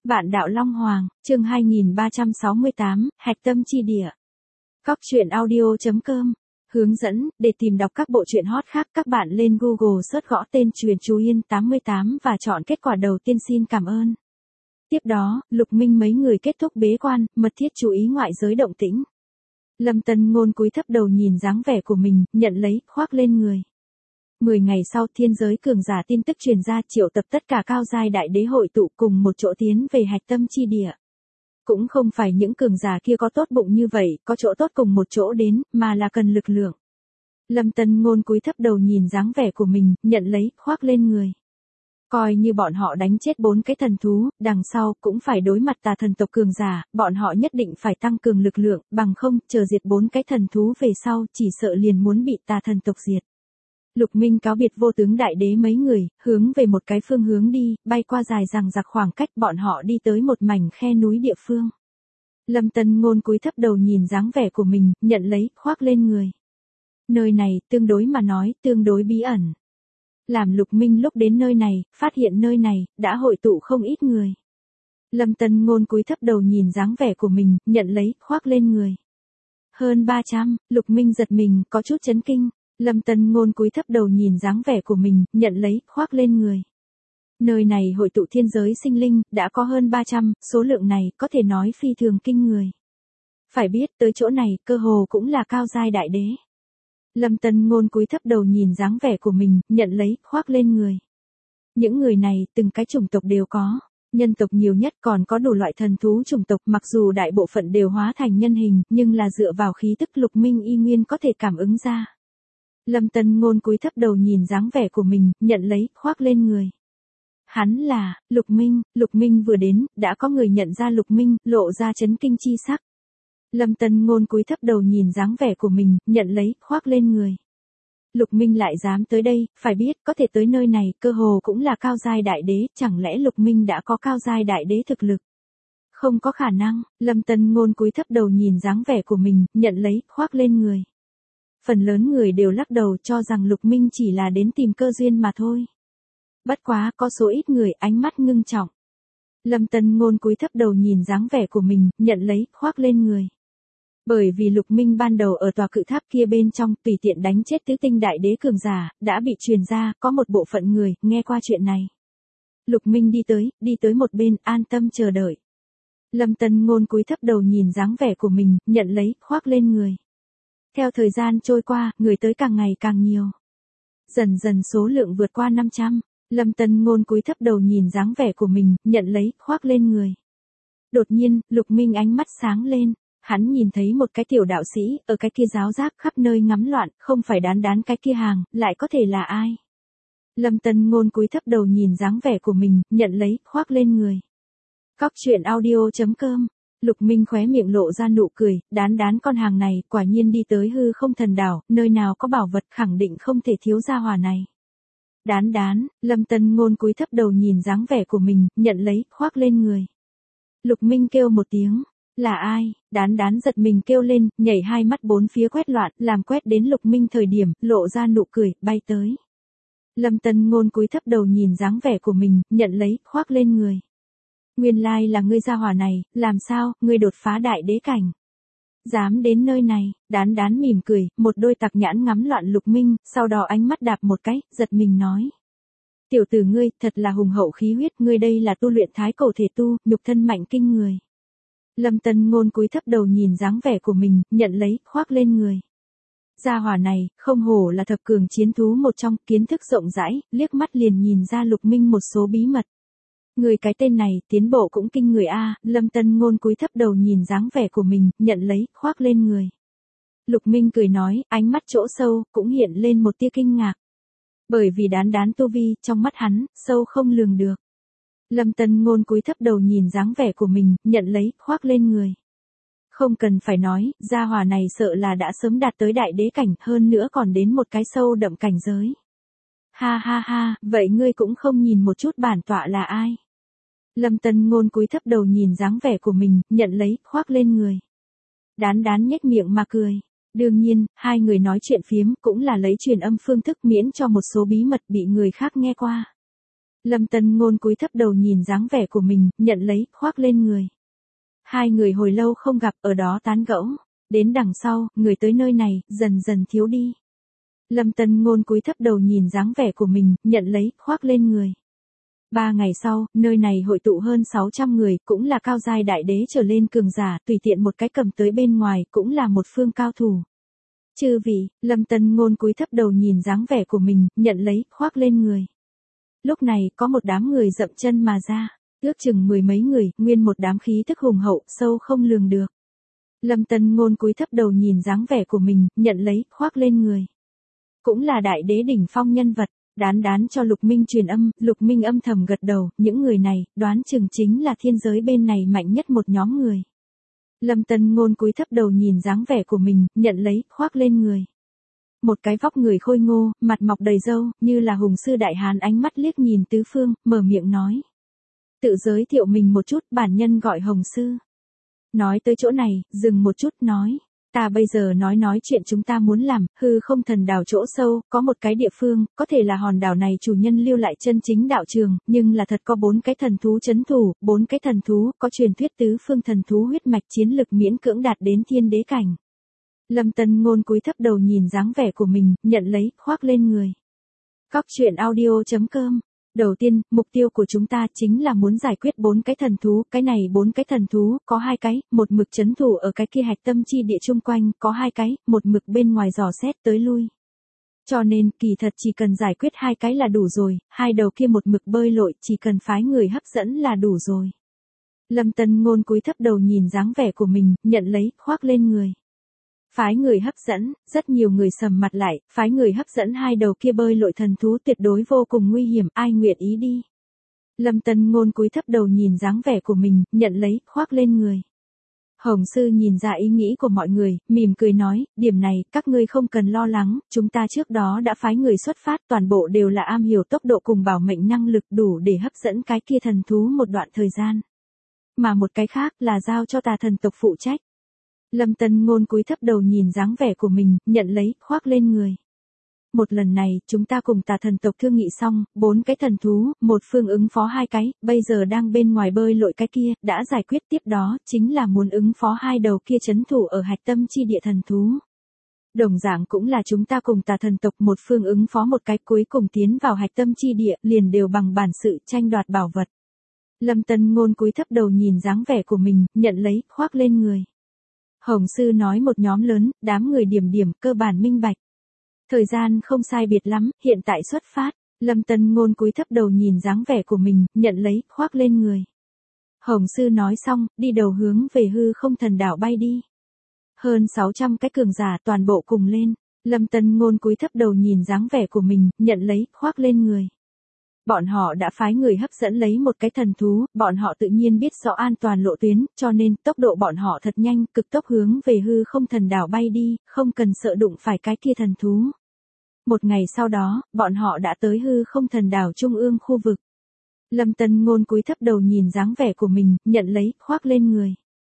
Vạn đạo Long Hoàng, chương 2368, Hạch tâm chi địa. Cóc truyện audio.com. Hướng dẫn, để tìm đọc các bộ truyện hot khác các bạn lên Google search gõ tên Truyện Chú Yên 88 và chọn kết quả đầu tiên xin cảm ơn. Tiếp đó, Lục Minh mấy người kết thúc bế quan, mật thiết chú ý ngoại giới động tĩnh. Lâm Tân Ngôn cúi thấp đầu nhìn dáng vẻ của mình, nhận lấy, khoác lên người. 10 ngày sau thiên giới cường giả tin tức truyền ra triệu tập tất cả cao giai đại đế hội tụ cùng một chỗ tiến về hạch tâm chi địa. Cũng không phải những cường giả kia có tốt bụng như vậy, có chỗ tốt cùng một chỗ đến, mà là cần lực lượng. Lâm Tân Ngôn cúi thấp đầu nhìn dáng vẻ của mình, nhận lấy, khoác lên người. Coi như bọn họ đánh chết 4 cái thần thú, đằng sau cũng phải đối mặt tà thần tộc cường giả, bọn họ nhất định phải tăng cường lực lượng, bằng không, chờ diệt 4 cái thần thú về sau, chỉ sợ liền muốn bị tà thần tộc diệt. Lục Minh cáo biệt vô tướng đại đế mấy người, hướng về một cái phương hướng đi, bay qua dài dằng dặc khoảng cách bọn họ đi tới một mảnh khe núi địa phương. Lâm Tân Ngôn cúi thấp đầu nhìn dáng vẻ của mình, nhận lấy, khoác lên người. Nơi này, tương đối mà nói, tương đối bí ẩn. Làm Lục Minh lúc đến nơi này, phát hiện nơi này, đã hội tụ không ít người. Lâm Tân Ngôn cúi thấp đầu nhìn dáng vẻ của mình, nhận lấy, khoác lên người. Hơn 300, Lục Minh giật mình, có chút chấn kinh. Lâm Tân Ngôn cúi thấp đầu nhìn dáng vẻ của mình, nhận lấy, khoác lên người. Nơi này hội tụ thiên giới sinh linh, đã có hơn 300, số lượng này có thể nói phi thường kinh người. Phải biết tới chỗ này, cơ hồ cũng là cao giai đại đế. Lâm Tân Ngôn cúi thấp đầu nhìn dáng vẻ của mình, nhận lấy, khoác lên người. Những người này, từng cái chủng tộc đều có. Nhân tộc nhiều nhất còn có đủ loại thần thú chủng tộc mặc dù đại bộ phận đều hóa thành nhân hình, nhưng là dựa vào khí tức Lục Minh y nguyên có thể cảm ứng ra. Lâm Tân Ngôn cúi thấp đầu nhìn dáng vẻ của mình, nhận lấy, khoác lên người. Hắn là, Lục Minh vừa đến, đã có người nhận ra Lục Minh, lộ ra chấn kinh chi sắc. Lâm Tân Ngôn cúi thấp đầu nhìn dáng vẻ của mình, nhận lấy, khoác lên người. Lục Minh lại dám tới đây, phải biết, có thể tới nơi này, cơ hồ cũng là cao giai đại đế, chẳng lẽ Lục Minh đã có cao giai đại đế thực lực? Không có khả năng, Lâm Tân Ngôn cúi thấp đầu nhìn dáng vẻ của mình, nhận lấy, khoác lên người. Phần lớn người đều lắc đầu cho rằng Lục Minh chỉ là đến tìm cơ duyên mà thôi. Bất quá, có số ít người ánh mắt ngưng trọng. Lâm Tân Ngôn cúi thấp đầu nhìn dáng vẻ của mình, nhận lấy, khoác lên người. Bởi vì Lục Minh ban đầu ở tòa cự tháp kia bên trong, tùy tiện đánh chết tứ tinh đại đế cường giả, đã bị truyền ra, có một bộ phận người, nghe qua chuyện này. Lục Minh đi tới một bên, an tâm chờ đợi. Lâm Tân Ngôn cúi thấp đầu nhìn dáng vẻ của mình, nhận lấy, khoác lên người. Theo thời gian trôi qua, người tới càng ngày càng nhiều. Dần dần số lượng vượt qua 500, Lâm Tân Ngôn cúi thấp đầu nhìn dáng vẻ của mình, nhận lấy, khoác lên người. Đột nhiên, Lục Minh ánh mắt sáng lên, hắn nhìn thấy một cái tiểu đạo sĩ, ở cái kia giáo giác khắp nơi ngắm loạn, không phải đán cái kia hàng, lại có thể là ai. Lâm Tân Ngôn cúi thấp đầu nhìn dáng vẻ của mình, nhận lấy, khoác lên người. Cóc truyện audio.com. Lục Minh khóe miệng lộ ra nụ cười, đán con hàng này, quả nhiên đi tới hư không thần đảo, nơi nào có bảo vật khẳng định không thể thiếu gia hỏa này. Đán, Lâm Tân Ngôn cúi thấp đầu nhìn dáng vẻ của mình, nhận lấy, khoác lên người. Lục Minh kêu một tiếng, là ai? Đán giật mình kêu lên, nhảy hai mắt bốn phía quét loạn, làm quét đến Lục Minh thời điểm, lộ ra nụ cười, bay tới. Lâm Tân Ngôn cúi thấp đầu nhìn dáng vẻ của mình, nhận lấy, khoác lên người. Nguyên lai là ngươi gia hỏa này, làm sao, ngươi đột phá đại đế cảnh. Dám đến nơi này, đán mỉm cười, một đôi tặc nhãn ngắm loạn Lục Minh, sau đó ánh mắt đạp một cái, giật mình nói. Tiểu tử ngươi, thật là hùng hậu khí huyết, ngươi đây là tu luyện thái cổ thể tu, nhục thân mạnh kinh người. Lâm Tân Ngôn cúi thấp đầu nhìn dáng vẻ của mình, nhận lấy, khoác lên người. Gia hỏa này, không hổ là thập cường chiến thú một trong, kiến thức rộng rãi, liếc mắt liền nhìn ra Lục Minh một số bí mật. Người cái tên này, tiến bộ cũng kinh người a. Lâm Tân Ngôn cúi thấp đầu nhìn dáng vẻ của mình, nhận lấy, khoác lên người. Lục Minh cười nói, ánh mắt chỗ sâu, cũng hiện lên một tia kinh ngạc. Bởi vì đán tu vi, trong mắt hắn, sâu không lường được. Lâm Tân Ngôn cúi thấp đầu nhìn dáng vẻ của mình, nhận lấy, khoác lên người. Không cần phải nói, gia hỏa này sợ là đã sớm đạt tới đại đế cảnh, hơn nữa còn đến một cái sâu đậm cảnh giới. Ha, vậy ngươi cũng không nhìn một chút bản tọa là ai. Lâm Tân Ngôn cúi thấp đầu nhìn dáng vẻ của mình, nhận lấy, khoác lên người. Đán nhếch miệng mà cười. Đương nhiên, hai người nói chuyện phiếm cũng là lấy truyền âm phương thức miễn cho một số bí mật bị người khác nghe qua. Lâm Tân Ngôn cúi thấp đầu nhìn dáng vẻ của mình, nhận lấy, khoác lên người. Hai người hồi lâu không gặp, ở đó tán gẫu. Đến đằng sau, người tới nơi này, dần dần thiếu đi. Lâm Tân Ngôn cúi thấp đầu nhìn dáng vẻ của mình, nhận lấy, khoác lên người. 3 ngày sau, nơi này hội tụ hơn 600 người, cũng là cao giai đại đế trở lên cường giả, tùy tiện một cái cầm tới bên ngoài, cũng là một phương cao thủ. Chư vị, Lâm Tân Ngôn cúi thấp đầu nhìn dáng vẻ của mình, nhận lấy, khoác lên người. Lúc này, có một đám người dậm chân mà ra, ước chừng 10 mấy người, nguyên một đám khí tức hùng hậu, sâu không lường được. Lâm Tân Ngôn cúi thấp đầu nhìn dáng vẻ của mình, nhận lấy, khoác lên người. Cũng là đại đế đỉnh phong nhân vật, đán cho Lục Minh truyền âm, Lục Minh âm thầm gật đầu, những người này, đoán chừng chính là thiên giới bên này mạnh nhất một nhóm người. Lâm Tân Ngôn cúi thấp đầu nhìn dáng vẻ của mình, nhận lấy, khoác lên người. Một cái vóc người khôi ngô, mặt mọc đầy râu, như là hùng sư đại hán, ánh mắt liếc nhìn tứ phương, mở miệng nói. Tự giới thiệu mình một chút, bản nhân gọi Hồng Sư. Nói tới chỗ này, dừng một chút nói. Ta bây giờ nói chuyện chúng ta muốn làm, hư không thần đảo chỗ sâu, có một cái địa phương, có thể là hòn đảo này chủ nhân lưu lại chân chính đạo trường, nhưng là thật có 4 cái thần thú trấn thủ, 4 cái thần thú, có truyền thuyết tứ phương thần thú huyết mạch chiến lực miễn cưỡng đạt đến thiên đế cảnh. Lâm Tân Ngôn cúi thấp đầu nhìn dáng vẻ của mình, nhận lấy, khoác lên người. Cóc truyện audio.com. Đầu tiên, mục tiêu của chúng ta chính là muốn giải quyết 4 cái thần thú, cái này 4 cái thần thú, có 2 cái, một mực trấn thủ ở cái kia hạch tâm chi địa chung quanh, có 2 cái, một mực bên ngoài dò xét tới lui. Cho nên, kỳ thật chỉ cần giải quyết 2 cái là đủ rồi, hai đầu kia một mực bơi lội, chỉ cần phái người hấp dẫn là đủ rồi. Lâm Tân Ngôn cúi thấp đầu nhìn dáng vẻ của mình, nhận lấy, khoác lên người. Phái người hấp dẫn, rất nhiều người sầm mặt lại, phái người hấp dẫn hai đầu kia bơi lội thần thú tuyệt đối vô cùng nguy hiểm, ai nguyện ý đi. Lâm Tân Ngôn cúi thấp đầu nhìn dáng vẻ của mình, nhận lấy, khoác lên người. Hồng Sư nhìn ra ý nghĩ của mọi người, mỉm cười nói, điểm này, các ngươi không cần lo lắng, chúng ta trước đó đã phái người xuất phát, toàn bộ đều là am hiểu tốc độ cùng bảo mệnh năng lực đủ để hấp dẫn cái kia thần thú một đoạn thời gian. Mà một cái khác là giao cho tà thần tộc phụ trách. Lâm Tân Ngôn cúi thấp đầu nhìn dáng vẻ của mình, nhận lấy, khoác lên người. Một lần này, chúng ta cùng tà thần tộc thương nghị xong, 4 cái thần thú, một phương ứng phó 2 cái, bây giờ đang bên ngoài bơi lội cái kia, đã giải quyết tiếp đó, chính là muốn ứng phó 2 đầu kia trấn thủ ở hạch tâm chi địa thần thú. Đồng dạng cũng là chúng ta cùng tà thần tộc một phương ứng phó một cái, cuối cùng tiến vào hạch tâm chi địa, liền đều bằng bản sự tranh đoạt bảo vật. Lâm Tân Ngôn cúi thấp đầu nhìn dáng vẻ của mình, nhận lấy, khoác lên người. Hồng Sư nói một nhóm lớn, đám người điểm cơ bản minh bạch. Thời gian không sai biệt lắm, hiện tại xuất phát. Lâm Tân Ngôn cúi thấp đầu nhìn dáng vẻ của mình, nhận lấy, khoác lên người. Hồng Sư nói xong, đi đầu hướng về hư không thần đảo bay đi. Hơn 600 cái cường giả toàn bộ cùng lên. Lâm Tân Ngôn cúi thấp đầu nhìn dáng vẻ của mình, nhận lấy, khoác lên người. Bọn họ đã phái người hấp dẫn lấy một cái thần thú, bọn họ tự nhiên biết rõ an toàn lộ tuyến, cho nên tốc độ bọn họ thật nhanh, cực tốc hướng về hư không thần đảo bay đi, không cần sợ đụng phải cái kia thần thú. Một ngày sau đó, bọn họ đã tới hư không thần đảo trung ương khu vực. Lâm Tân Ngôn cúi thấp đầu nhìn dáng vẻ của mình, nhận lấy, khoác lên người.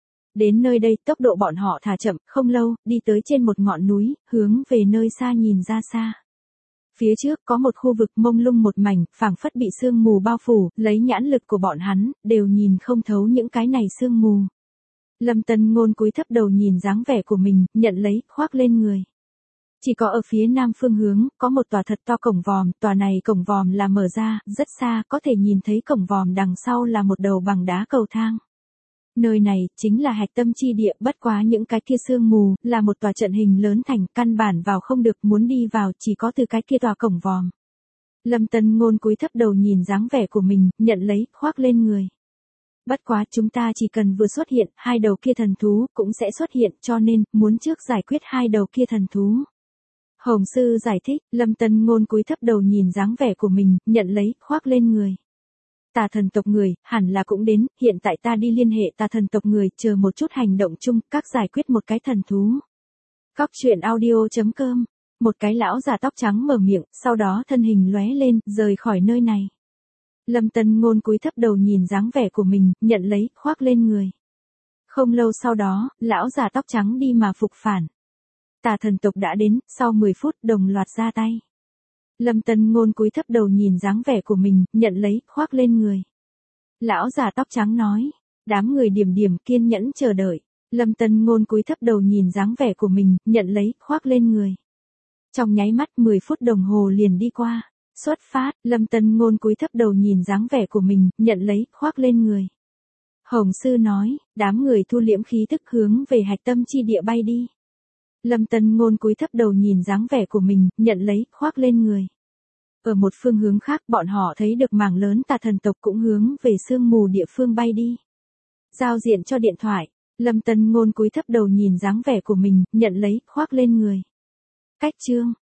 Đến nơi đây, tốc độ bọn họ thả chậm, không lâu, đi tới trên một ngọn núi, hướng về nơi xa nhìn ra xa. Phía trước có một khu vực mông lung một mảnh, phảng phất bị sương mù bao phủ, lấy nhãn lực của bọn hắn, đều nhìn không thấu những cái này sương mù. Lâm Tân Ngôn cúi thấp đầu nhìn dáng vẻ của mình, nhận lấy, khoác lên người. Chỉ có ở phía nam phương hướng, có một tòa thật to cổng vòm, tòa này cổng vòm là mở ra, rất xa, có thể nhìn thấy cổng vòm đằng sau là một đầu bằng đá cầu thang. Nơi này, chính là hạch tâm chi địa, bất quá những cái kia sương mù, là một tòa trận hình lớn thành, căn bản vào không được, muốn đi vào, chỉ có từ cái kia tòa cổng vòm. Lâm Tân Ngôn cúi thấp đầu nhìn dáng vẻ của mình, nhận lấy, khoác lên người. Bất quá, chúng ta chỉ cần vừa xuất hiện, hai đầu kia thần thú, cũng sẽ xuất hiện, cho nên, muốn trước giải quyết hai đầu kia thần thú. Hồng Sư giải thích, Lâm Tân Ngôn cúi thấp đầu nhìn dáng vẻ của mình, nhận lấy, khoác lên người. Tà thần tộc người, hẳn là cũng đến, hiện tại ta đi liên hệ tà thần tộc người, chờ một chút hành động chung, các giải quyết một cái thần thú. Cóc truyện audio.com. Một cái lão già tóc trắng mở miệng, sau đó thân hình lóe lên, rời khỏi nơi này. Lâm Tân Ngôn cúi thấp đầu nhìn dáng vẻ của mình, nhận lấy, khoác lên người. Không lâu sau đó, lão già tóc trắng đi mà phục phản. Tà thần tộc đã đến, sau 10 phút đồng loạt ra tay. Lâm Tân Ngôn cúi thấp đầu nhìn dáng vẻ của mình, nhận lấy, khoác lên người. Lão già tóc trắng nói. Đám người Điểm Điểm kiên nhẫn chờ đợi. Lâm Tân Ngôn cúi thấp đầu nhìn dáng vẻ của mình, nhận lấy, khoác lên người. Trong nháy mắt 10 phút đồng hồ liền đi qua. Xuất phát, Lâm Tân Ngôn cúi thấp đầu nhìn dáng vẻ của mình, nhận lấy, khoác lên người. Hồng Sư nói, đám người thu liễm khí tức hướng về hạch tâm chi địa bay đi. Lâm Tân Ngôn cúi thấp đầu nhìn dáng vẻ của mình, nhận lấy, khoác lên người. Ở một phương hướng khác bọn họ thấy được mảng lớn tà thần tộc cũng hướng về sương mù địa phương bay đi. Giao diện cho điện thoại, Lâm Tân Ngôn cúi thấp đầu nhìn dáng vẻ của mình, nhận lấy, khoác lên người. Cách chương